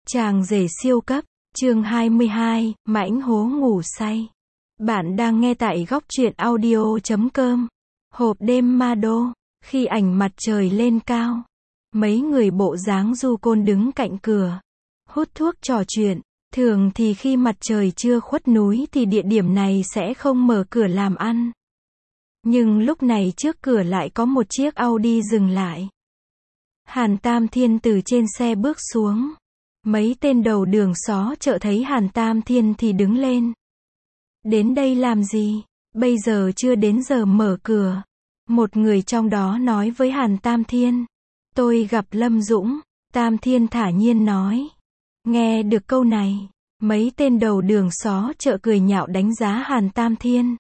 Chàng rể siêu cấp, chương 22, mãnh hố ngủ say. Bạn đang nghe tại góc truyện audio.com. Hộp đêm ma đô, khi ảnh mặt trời lên cao. Mấy người bộ dáng du côn đứng cạnh cửa, hút thuốc trò chuyện. Thường thì khi mặt trời chưa khuất núi thì địa điểm này sẽ không mở cửa làm ăn. Nhưng lúc này trước cửa lại có một chiếc Audi dừng lại. Hàn Tam Thiên từ trên xe bước xuống. Mấy tên đầu đường xó chợ thấy Hàn Tam Thiên thì đứng lên. Đến đây làm gì? Bây giờ chưa đến giờ mở cửa. Một người trong đó nói với Hàn Tam Thiên. Tôi gặp Lâm Dũng. Tam Thiên thản nhiên nói. Nghe được câu này, mấy tên đầu đường xó chợ cười nhạo đánh giá Hàn Tam Thiên.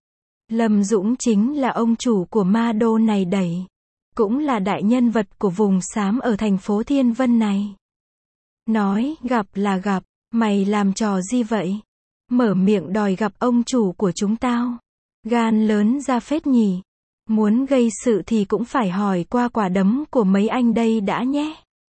Lâm Dũng chính là ông chủ của ma đô này đẩy. Cũng là đại nhân vật của vùng xám ở thành phố Thiên Vân này. Nói, gặp là gặp, mày làm trò gì vậy? Mở miệng đòi gặp ông chủ của chúng tao. Gan lớn ra phết nhỉ. Muốn gây sự thì cũng phải hỏi qua quả đấm của mấy anh đây đã nhé.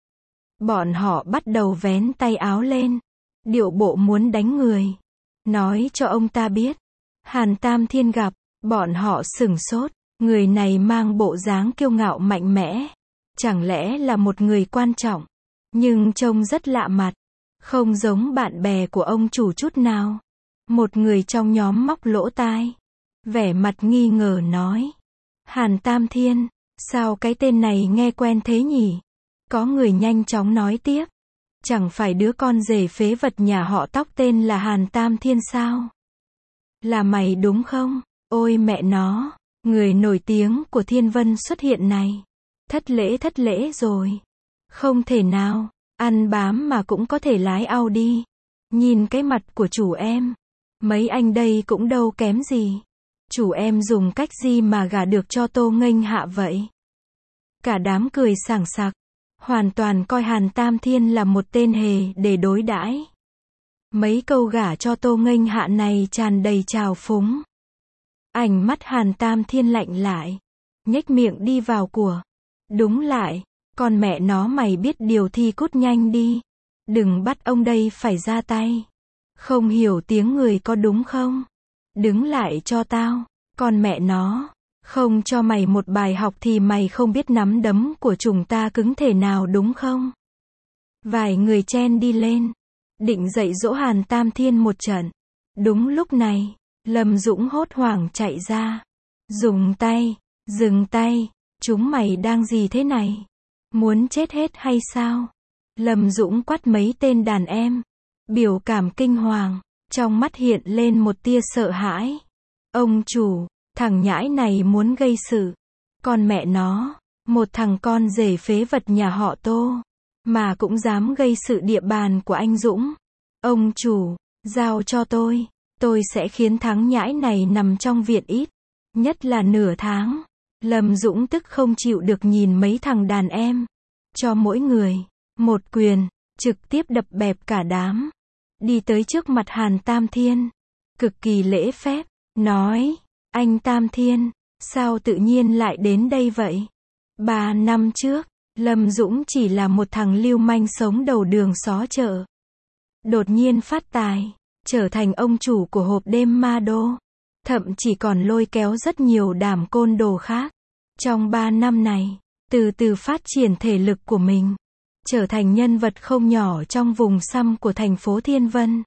Bọn họ bắt đầu vén tay áo lên. Điệu bộ muốn đánh người. Nói cho ông ta biết. Hàn Tam Thiên gặp, bọn họ sửng sốt. Người này mang bộ dáng kiêu ngạo mạnh mẽ. Chẳng lẽ là một người quan trọng. Nhưng trông rất lạ mặt. Không giống bạn bè của ông chủ chút nào. Một người trong nhóm móc lỗ tai. Vẻ mặt nghi ngờ nói. Hàn Tam Thiên, sao cái tên này nghe quen thế nhỉ? Có người nhanh chóng nói tiếp. Chẳng phải đứa con rể phế vật nhà họ Tóc tên là Hàn Tam Thiên sao? Là mày đúng không? Ôi mẹ nó, người nổi tiếng của Thiên Vân xuất hiện này. Thất lễ rồi. Không thể nào, ăn bám mà cũng có thể lái Audi. Nhìn cái mặt của chủ em. Mấy anh đây cũng đâu kém gì. Chủ em dùng cách gì mà gả được cho Tô Nghênh Hạ vậy? Cả đám cười sảng sặc. Hoàn toàn coi Hàn Tam Thiên là một tên hề để đối đãi. Mấy câu gả cho Tô Nghênh Hạ này tràn đầy trào phúng. Ánh mắt Hàn Tam Thiên lạnh lại. Nhếch miệng đi vào của. Đúng lại. Con mẹ nó mày biết điều thì cút nhanh đi. Đừng bắt ông đây phải ra tay. Không hiểu tiếng người có đúng không? Đứng lại cho tao. Con mẹ nó. Không cho mày một bài học thì mày không biết nắm đấm của chúng ta cứng thể nào đúng không? Vài người chen đi lên. Định dạy dỗ Hàn Tam Thiên một trận. Đúng lúc này, Lâm Dũng hốt hoảng chạy ra. Dừng tay. Chúng mày đang gì thế này? Muốn chết hết hay sao? Lâm Dũng quát mấy tên đàn em. Biểu cảm kinh hoàng. Trong mắt hiện lên một tia sợ hãi. Ông chủ, thằng nhãi này muốn gây sự. Con mẹ nó, một thằng con rể phế vật nhà họ Tô. Mà cũng dám gây sự địa bàn của anh Dũng. Ông chủ, giao cho tôi. Tôi sẽ khiến thằng nhãi này nằm trong viện ít. Nhất là nửa tháng. Lâm Dũng tức không chịu được nhìn mấy thằng đàn em. Cho mỗi người một quyền, trực tiếp đập bẹp cả đám. Đi tới trước mặt Hàn Tam Thiên. Cực kỳ lễ phép. Nói, anh Tam Thiên, sao tự nhiên lại đến đây vậy? 3 năm trước, Lâm Dũng chỉ là một thằng lưu manh sống đầu đường xó chợ. Đột nhiên phát tài, trở thành ông chủ của hộp đêm ma đô. Thậm chí còn lôi kéo rất nhiều đám côn đồ khác. Trong 3 năm này, từ từ phát triển thể lực của mình. Trở thành nhân vật không nhỏ trong vùng xăm của thành phố Thiên Vân.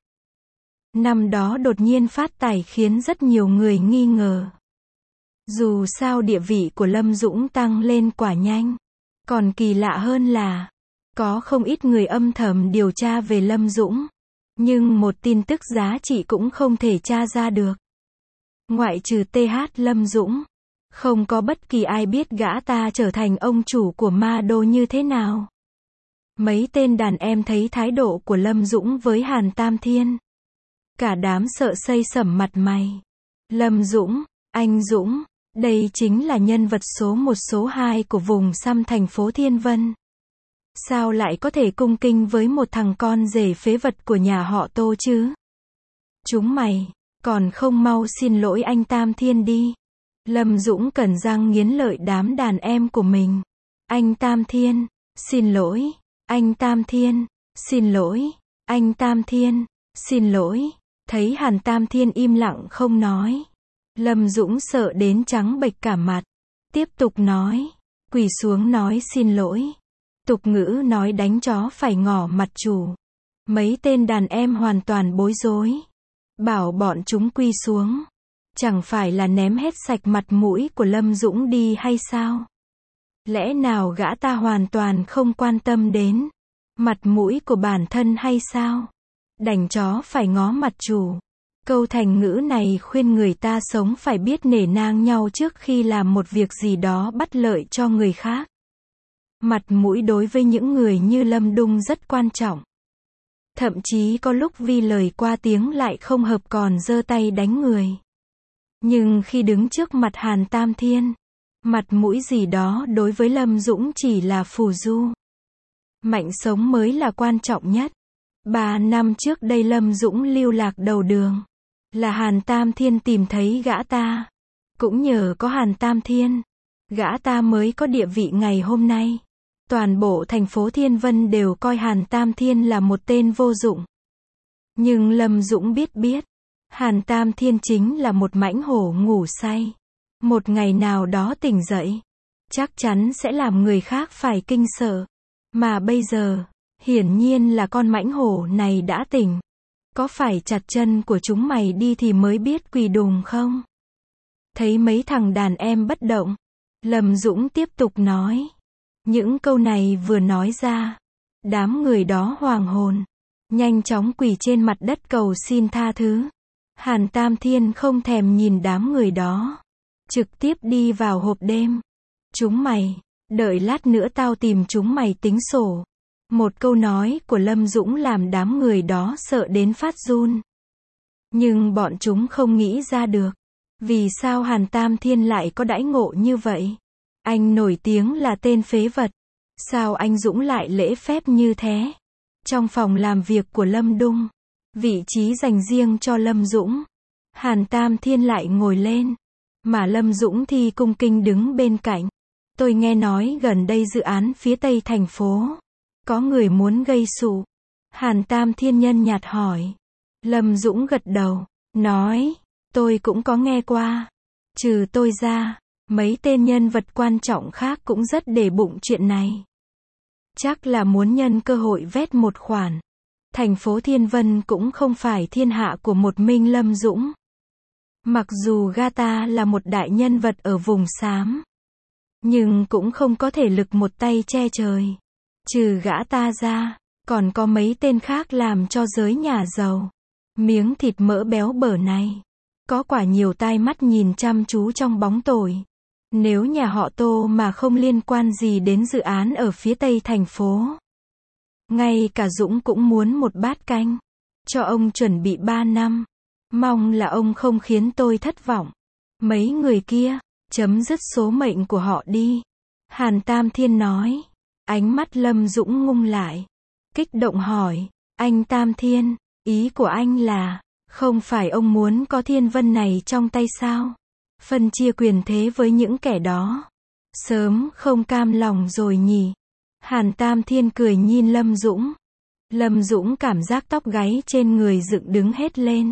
Năm đó đột nhiên phát tài khiến rất nhiều người nghi ngờ. Dù sao địa vị của Lâm Dũng tăng lên quả nhanh. Còn kỳ lạ hơn là, có không ít người âm thầm điều tra về Lâm Dũng. Nhưng một tin tức giá trị cũng không thể tra ra được. Ngoại trừ TH Lâm Dũng, không có bất kỳ ai biết gã ta trở thành ông chủ của ma đô như thế nào. Mấy tên đàn em thấy thái độ của Lâm Dũng với Hàn Tam Thiên. Cả đám sợ xây sẩm mặt mày. Lâm Dũng, anh Dũng, đây chính là nhân vật số 1 số 2 của vùng xăm thành phố Thiên Vân. Sao lại có thể cung kinh với một thằng con rể phế vật của nhà họ Tô chứ? Chúng mày, còn không mau xin lỗi anh Tam Thiên đi. Lâm Dũng cắn răng nghiến lợi đám đàn em của mình. Anh Tam Thiên, xin lỗi. Anh Tam Thiên, Xin lỗi, anh Tam Thiên, xin lỗi. Thấy Hàn Tam Thiên im lặng không nói. Lâm Dũng sợ đến trắng bệch cả mặt. Tiếp tục nói, quỳ xuống nói xin lỗi. Tục ngữ nói đánh chó phải ngỏ mặt chủ. Mấy tên đàn em hoàn toàn bối rối. Bảo bọn chúng quy xuống. Chẳng phải là ném hết sạch mặt mũi của Lâm Dũng đi hay sao? Lẽ nào gã ta hoàn toàn không quan tâm đến mặt mũi của bản thân hay sao? Đánh chó phải ngó mặt chủ. Câu thành ngữ này khuyên người ta sống phải biết nể nang nhau trước khi làm một việc gì đó bất lợi cho người khác. Mặt mũi đối với những người như Lâm Đung rất quan trọng. Thậm chí có lúc vì lời qua tiếng lại không hợp còn giơ tay đánh người. Nhưng khi đứng trước mặt Hàn Tam Thiên, mặt mũi gì đó đối với Lâm Dũng chỉ là phù du. Mạnh sống mới là quan trọng nhất. 3 năm trước đây Lâm Dũng lưu lạc đầu đường. Là Hàn Tam Thiên tìm thấy gã ta. Cũng nhờ có Hàn Tam Thiên, gã ta mới có địa vị ngày hôm nay. Toàn bộ thành phố Thiên Vân đều coi Hàn Tam Thiên là một tên vô dụng. Nhưng Lâm Dũng biết, Hàn Tam Thiên chính là một mãnh hổ ngủ say. Một ngày nào đó tỉnh dậy, chắc chắn sẽ làm người khác phải kinh sợ. Mà bây giờ, hiển nhiên là con mãnh hổ này đã tỉnh. Có phải chặt chân của chúng mày đi thì mới biết quỳ đùng không? Thấy mấy thằng đàn em bất động, Lâm Dũng tiếp tục nói. Những câu này vừa nói ra, đám người đó hoàng hồn, nhanh chóng quỳ trên mặt đất cầu xin tha thứ. Hàn Tam Thiên không thèm nhìn đám người đó, trực tiếp đi vào hộp đêm. Chúng mày, đợi lát nữa tao tìm chúng mày tính sổ. Một câu nói của Lâm Dũng làm đám người đó sợ đến phát run. Nhưng bọn chúng không nghĩ ra được, vì sao Hàn Tam Thiên lại có đãi ngộ như vậy? Anh nổi tiếng là tên phế vật. Sao anh Dũng lại lễ phép như thế? Trong phòng làm việc của Lâm Đung, vị trí dành riêng cho Lâm Dũng, Hàn Tam Thiên lại ngồi lên, mà Lâm Dũng thì cung kính đứng bên cạnh. Tôi nghe nói gần đây dự án phía tây thành phố, có người muốn gây sự. Hàn Tam Thiên nhân nhạt hỏi. Lâm Dũng gật đầu, nói, tôi cũng có nghe qua. Trừ tôi ra, mấy tên nhân vật quan trọng khác cũng rất để bụng chuyện này. Chắc là muốn nhân cơ hội vét một khoản. Thành phố Thiên Vân cũng không phải thiên hạ của một mình Lâm Dũng. Mặc dù gã ta là một đại nhân vật ở vùng xám, nhưng cũng không có thể lực một tay che trời. Trừ gã ta ra, còn có mấy tên khác làm cho giới nhà giàu. Miếng thịt mỡ béo bở này, có quả nhiều tai mắt nhìn chăm chú trong bóng tối. Nếu nhà họ Tô mà không liên quan gì đến dự án ở phía tây thành phố, ngay cả Dũng cũng muốn một bát canh. Cho ông chuẩn bị 3 năm. Mong là ông không khiến tôi thất vọng. Mấy người kia, chấm dứt số mệnh của họ đi. Hàn Tam Thiên nói. Ánh mắt Lâm Dũng ngung lại. Kích động hỏi. Anh Tam Thiên, ý của anh là, không phải ông muốn có Thiên Vân này trong tay sao? Phân chia quyền thế với những kẻ đó. Sớm không cam lòng rồi nhỉ? Hàn Tam Thiên cười nhìn Lâm Dũng. Lâm Dũng cảm giác tóc gáy trên người dựng đứng hết lên.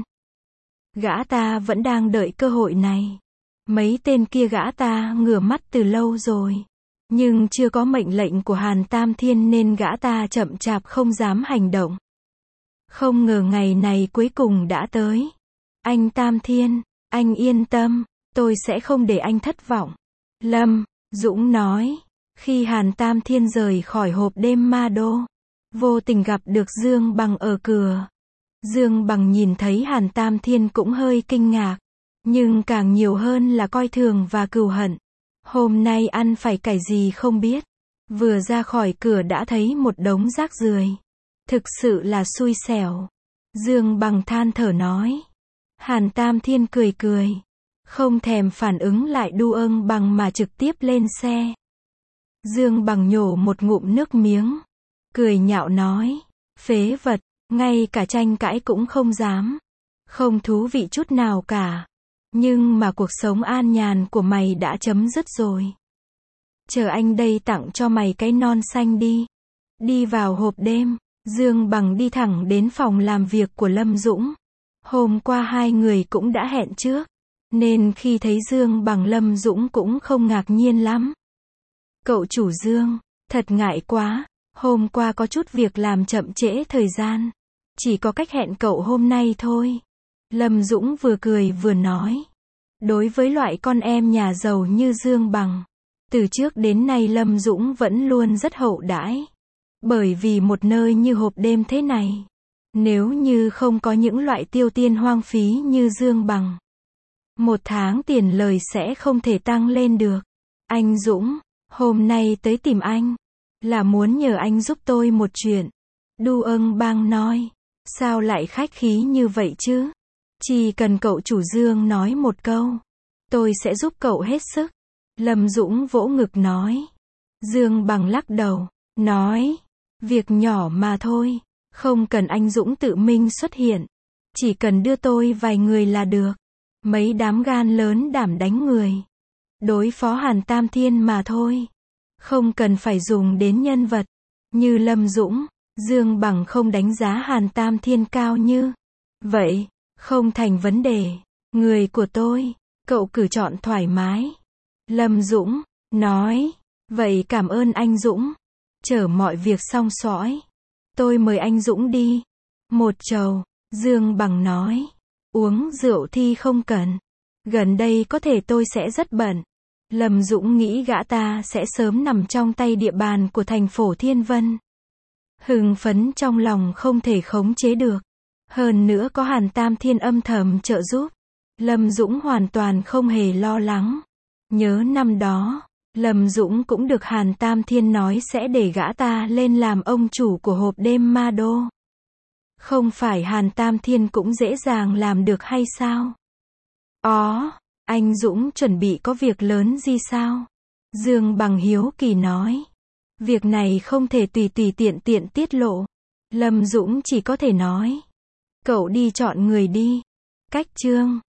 Gã ta vẫn đang đợi cơ hội này. Mấy tên kia gã ta ngửa mắt từ lâu rồi. Nhưng chưa có mệnh lệnh của Hàn Tam Thiên nên gã ta chậm chạp không dám hành động. Không ngờ ngày này cuối cùng đã tới. Anh Tam Thiên, anh yên tâm, tôi sẽ không để anh thất vọng. Lâm Dũng nói. Khi Hàn Tam Thiên rời khỏi hộp đêm Ma Đô, vô tình gặp được Dương Bằng ở cửa. Dương Bằng nhìn thấy Hàn Tam Thiên cũng hơi kinh ngạc, nhưng càng nhiều hơn là coi thường và cừu hận. Hôm nay ăn phải cải gì không biết. Vừa ra khỏi cửa đã thấy một đống rác rưởi. Thực sự là xui xẻo. Dương Bằng than thở nói. Hàn Tam Thiên cười cười, không thèm phản ứng lại đu âng Bằng mà trực tiếp lên xe. Dương Bằng nhổ một ngụm nước miếng, cười nhạo nói. Phế vật, ngay cả tranh cãi cũng không dám. Không thú vị chút nào cả. Nhưng mà cuộc sống an nhàn của mày đã chấm dứt rồi. Chờ anh đây tặng cho mày cái non xanh đi. Đi vào hộp đêm, Dương Bằng đi thẳng đến phòng làm việc của Lâm Dũng. Hôm qua hai người cũng đã hẹn trước, nên khi thấy Dương Bằng Lâm Dũng cũng không ngạc nhiên lắm. Cậu chủ Dương, thật ngại quá, hôm qua có chút việc làm chậm trễ thời gian. Chỉ có cách hẹn cậu hôm nay thôi. Lâm Dũng vừa cười vừa nói. Đối với loại con em nhà giàu như Dương Bằng, từ trước đến nay Lâm Dũng vẫn luôn rất hậu đãi. Bởi vì một nơi như hộp đêm thế này, nếu như không có những loại tiêu tiền hoang phí như Dương Bằng, một tháng tiền lời sẽ không thể tăng lên được. Anh Dũng, hôm nay tới tìm anh, là muốn nhờ anh giúp tôi một chuyện. Du Ân Bang nói, sao lại khách khí như vậy chứ? Chỉ cần cậu chủ Dương nói một câu, tôi sẽ giúp cậu hết sức. Lâm Dũng vỗ ngực nói. Dương Bằng lắc đầu, nói, việc nhỏ mà thôi, không cần anh Dũng tự mình xuất hiện. Chỉ cần đưa tôi vài người là được. Mấy đám gan lớn đảm đánh người. Đối phó Hàn Tam Thiên mà thôi. Không cần phải dùng đến nhân vật như Lâm Dũng. Dương Bằng không đánh giá Hàn Tam Thiên cao như vậy. Không thành vấn đề. Người của tôi, cậu cứ chọn thoải mái. Lâm Dũng nói, vậy cảm ơn anh Dũng. Chờ mọi việc xong xuôi, tôi mời anh Dũng đi một chầu. Dương Bằng nói, uống rượu thì không cần. Gần đây có thể tôi sẽ rất bận. Lâm Dũng nghĩ gã ta sẽ sớm nằm trong tay địa bàn của thành Phổ Thiên Vân. Hưng phấn trong lòng không thể khống chế được. Hơn nữa có Hàn Tam Thiên âm thầm trợ giúp. Lâm Dũng hoàn toàn không hề lo lắng. Nhớ năm đó, Lâm Dũng cũng được Hàn Tam Thiên nói sẽ để gã ta lên làm ông chủ của hộp đêm Ma Đô. Không phải Hàn Tam Thiên cũng dễ dàng làm được hay sao? Anh Dũng chuẩn bị có việc lớn gì sao? Dương Bằng hiếu kỳ nói. Việc này không thể tùy tiện tiết lộ. Lâm Dũng chỉ có thể nói. Cậu đi chọn người đi. Cách chương